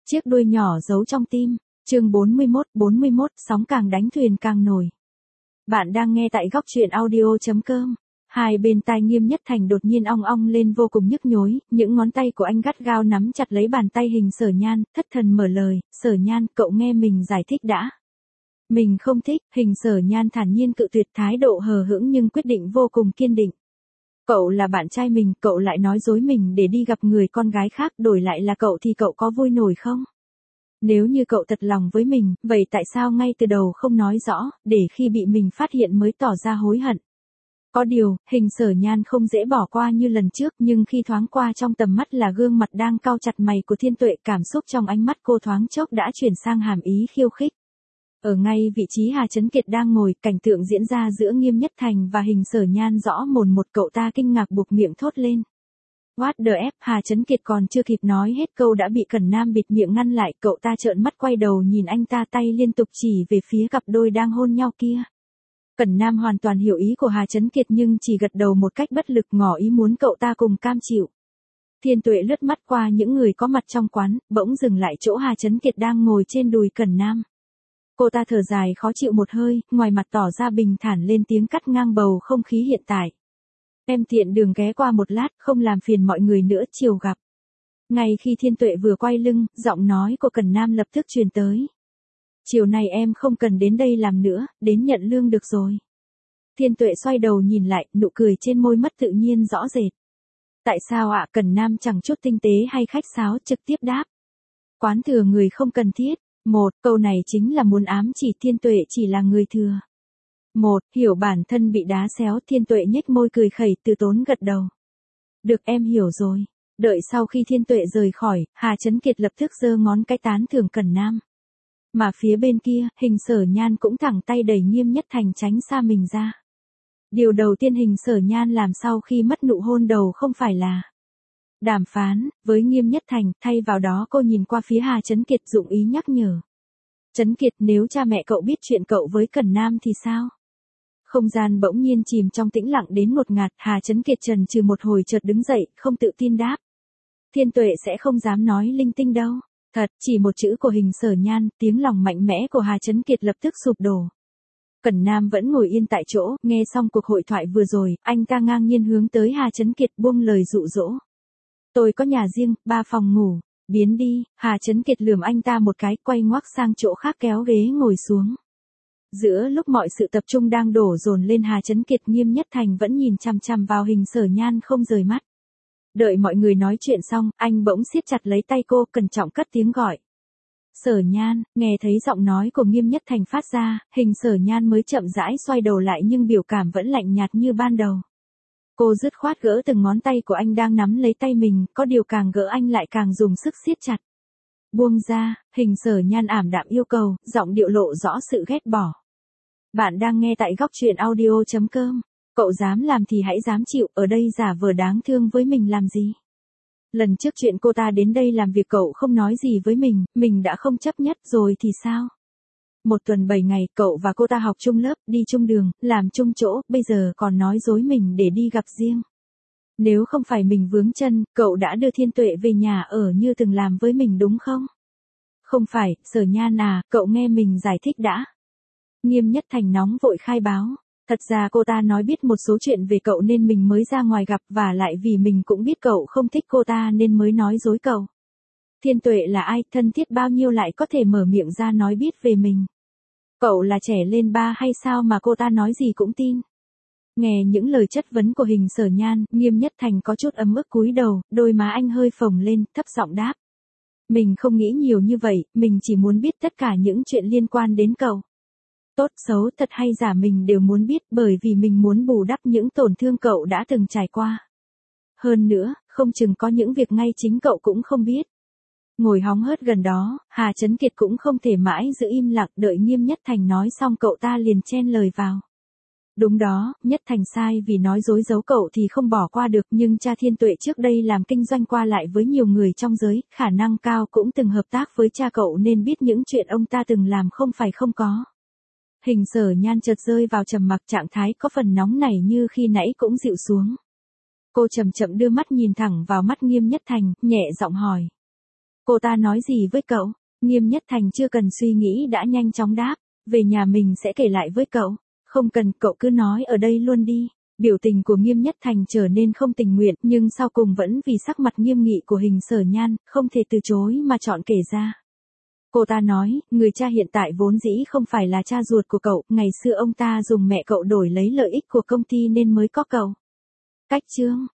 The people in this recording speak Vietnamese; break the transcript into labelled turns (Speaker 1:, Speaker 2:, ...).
Speaker 1: Chiếc đuôi nhỏ giấu trong tim. Chương 41, sóng càng đánh thuyền càng nổi. Bạn đang nghe tại góc truyện audio.com. Hai bên tai Nghiêm Nhất Thành đột nhiên ong ong lên vô cùng nhức nhối, những ngón tay của anh gắt gao nắm chặt lấy bàn tay Hình Sở Nhan, thất thần mở lời, Sở Nhan, cậu nghe mình giải thích đã. Mình không thích, Hình Sở Nhan thản nhiên cự tuyệt, thái độ hờ hững nhưng quyết định vô cùng kiên định. Cậu là bạn trai mình, cậu lại nói dối mình để đi gặp người con gái khác, đổi lại là cậu thì cậu có vui nổi không? Nếu như cậu thật lòng với mình, vậy tại sao ngay từ đầu không nói rõ, để khi bị mình phát hiện mới tỏ ra hối hận? Có điều, Hình Sở Nhan không dễ bỏ qua như lần trước, nhưng khi thoáng qua trong tầm mắt là gương mặt đang cau chặt mày của Thiên Tuệ, cảm xúc trong ánh mắt cô thoáng chốc đã chuyển sang hàm ý khiêu khích. Ở ngay vị trí Hà Chấn Kiệt đang ngồi, cảnh tượng diễn ra giữa Nghiêm Nhất Thành và Hình Sở Nhan rõ mồn một, cậu ta kinh ngạc buộc miệng thốt lên. What the F, Hà Chấn Kiệt còn chưa kịp nói hết câu đã bị Cẩn Nam bịt miệng ngăn lại, cậu ta trợn mắt quay đầu nhìn anh ta, tay liên tục chỉ về phía cặp đôi đang hôn nhau kia. Cẩn Nam hoàn toàn hiểu ý của Hà Chấn Kiệt nhưng chỉ gật đầu một cách bất lực, ngỏ ý muốn cậu ta cùng cam chịu. Thiên Tuệ lướt mắt qua những người có mặt trong quán, bỗng dừng lại chỗ Hà Chấn Kiệt đang ngồi trên đùi Cẩn Nam. Cô ta thở dài khó chịu một hơi, ngoài mặt tỏ ra bình thản, lên tiếng cắt ngang bầu không khí hiện tại. Em tiện đường ghé qua một lát, không làm phiền mọi người nữa, chiều gặp. Ngay khi Thiên Tuệ vừa quay lưng, giọng nói của Cẩn Nam lập tức truyền tới. Chiều này em không cần đến đây làm nữa, đến nhận lương được rồi. Thiên Tuệ xoay đầu nhìn lại, nụ cười trên môi mất tự nhiên rõ rệt. Tại sao ạ? Cẩn Nam chẳng chút tinh tế hay khách sáo, trực tiếp đáp. Quán thừa người không cần thiết. Câu này chính là muốn ám chỉ Thiên Tuệ chỉ là người thừa. Hiểu bản thân bị đá xéo, Thiên Tuệ nhếch môi cười khẩy, từ tốn gật đầu. Được, em hiểu rồi. Đợi sau khi Thiên Tuệ rời khỏi, Hà Chấn Kiệt lập tức giơ ngón cái tán thưởng Cẩn Nam. Mà phía bên kia, Hình Sở Nhan cũng thẳng tay đẩy Nghiêm Nhất Thành tránh xa mình ra. Điều đầu tiên Hình Sở Nhan làm sau khi mất nụ hôn đầu không phải là đàm phán với Nghiêm Nhất Thành, thay vào đó cô nhìn qua phía Hà Chấn Kiệt, dụng ý nhắc nhở. Chấn Kiệt, nếu cha mẹ cậu biết chuyện cậu với Cẩn Nam thì sao? Không gian bỗng nhiên chìm trong tĩnh lặng đến ngột ngạt, Hà Chấn Kiệt chần chừ một hồi chợt đứng dậy, không tự tin đáp. Thiên Tuệ sẽ không dám nói linh tinh đâu. Thật, chỉ một chữ của Hình Sở Nhan, tiếng lòng mạnh mẽ của Hà Chấn Kiệt lập tức sụp đổ. Cẩn Nam vẫn ngồi yên tại chỗ, nghe xong cuộc hội thoại vừa rồi, anh ta ngang nhiên hướng tới Hà Chấn Kiệt buông lời dụ dỗ. Tôi có nhà riêng, 3 phòng ngủ, biến đi. Hà Chấn Kiệt lườm anh ta một cái, quay ngoắc sang chỗ khác kéo ghế ngồi xuống. Giữa lúc mọi sự tập trung đang đổ dồn lên Hà Chấn Kiệt, Nghiêm Nhất Thành vẫn nhìn chằm chằm vào Hình Sở Nhan không rời mắt. Đợi mọi người nói chuyện xong, anh bỗng siết chặt lấy tay cô, cẩn trọng cất tiếng gọi. Sở Nhan. Nghe thấy giọng nói của Nghiêm Nhất Thành phát ra, Hình Sở Nhan mới chậm rãi xoay đầu lại nhưng biểu cảm vẫn lạnh nhạt như ban đầu. Cô dứt khoát gỡ từng ngón tay của anh đang nắm lấy tay mình, có điều càng gỡ anh lại càng dùng sức siết chặt. Buông ra, Hình Sở Nhan ảm đạm yêu cầu, giọng điệu lộ rõ sự ghét bỏ. Bạn đang nghe tại góc truyện audio.com. Cậu dám làm thì hãy dám chịu, ở đây giả vờ đáng thương với mình làm gì? Lần trước chuyện cô ta đến đây làm việc cậu không nói gì với mình đã không chấp nhất rồi thì sao? 1 tuần 7 ngày, cậu và cô ta học chung lớp, đi chung đường, làm chung chỗ, bây giờ còn nói dối mình để đi gặp riêng. Nếu không phải mình vướng chân, cậu đã đưa Thiên Tuệ về nhà ở như từng làm với mình đúng không? Không phải, Sở Nhan à, cậu nghe mình giải thích đã. Nghiêm Nhất Thành nóng vội khai báo. Thật ra cô ta nói biết một số chuyện về cậu nên mình mới ra ngoài gặp, và lại vì mình cũng biết cậu không thích cô ta nên mới nói dối cậu. Thiên Tuệ là ai, thân thiết bao nhiêu lại có thể mở miệng ra nói biết về mình. Cậu là trẻ lên 3 hay sao mà cô ta nói gì cũng tin. Nghe những lời chất vấn của Hình Sở Nhan, Nghiêm Nhất Thành có chút ấm ức cúi đầu, đôi má anh hơi phồng lên, thấp giọng đáp. Mình không nghĩ nhiều như vậy, mình chỉ muốn biết tất cả những chuyện liên quan đến cậu. Tốt xấu, thật hay giả mình đều muốn biết, bởi vì mình muốn bù đắp những tổn thương cậu đã từng trải qua. Hơn nữa, không chừng có những việc ngay chính cậu cũng không biết. Ngồi hóng hớt gần đó, Hà Chấn Kiệt cũng không thể mãi giữ im lặng, đợi Nghiêm Nhất Thành nói xong cậu ta liền chen lời vào. Đúng đó, Nhất Thành sai vì nói dối giấu cậu thì không bỏ qua được, nhưng cha Thiên Tuệ trước đây làm kinh doanh qua lại với nhiều người trong giới, khả năng cao cũng từng hợp tác với cha cậu nên biết những chuyện ông ta từng làm không phải không có. Hình Sở Nhan chợt rơi vào trầm mặc, trạng thái có phần nóng nảy như khi nãy cũng dịu xuống. Cô chậm chậm đưa mắt nhìn thẳng vào mắt Nghiêm Nhất Thành, nhẹ giọng hỏi. Cô ta nói gì với cậu? Nghiêm Nhất Thành chưa cần suy nghĩ đã nhanh chóng đáp. Về nhà mình sẽ kể lại với cậu. Không cần, cậu cứ nói ở đây luôn đi. Biểu tình của Nghiêm Nhất Thành trở nên không tình nguyện, nhưng sau cùng vẫn vì sắc mặt nghiêm nghị của Hình Sở Nhan, không thể từ chối mà chọn kể ra. Cô ta nói, người cha hiện tại vốn dĩ không phải là cha ruột của cậu, ngày xưa ông ta dùng mẹ cậu đổi lấy lợi ích của công ty nên mới có cậu. Cách Chương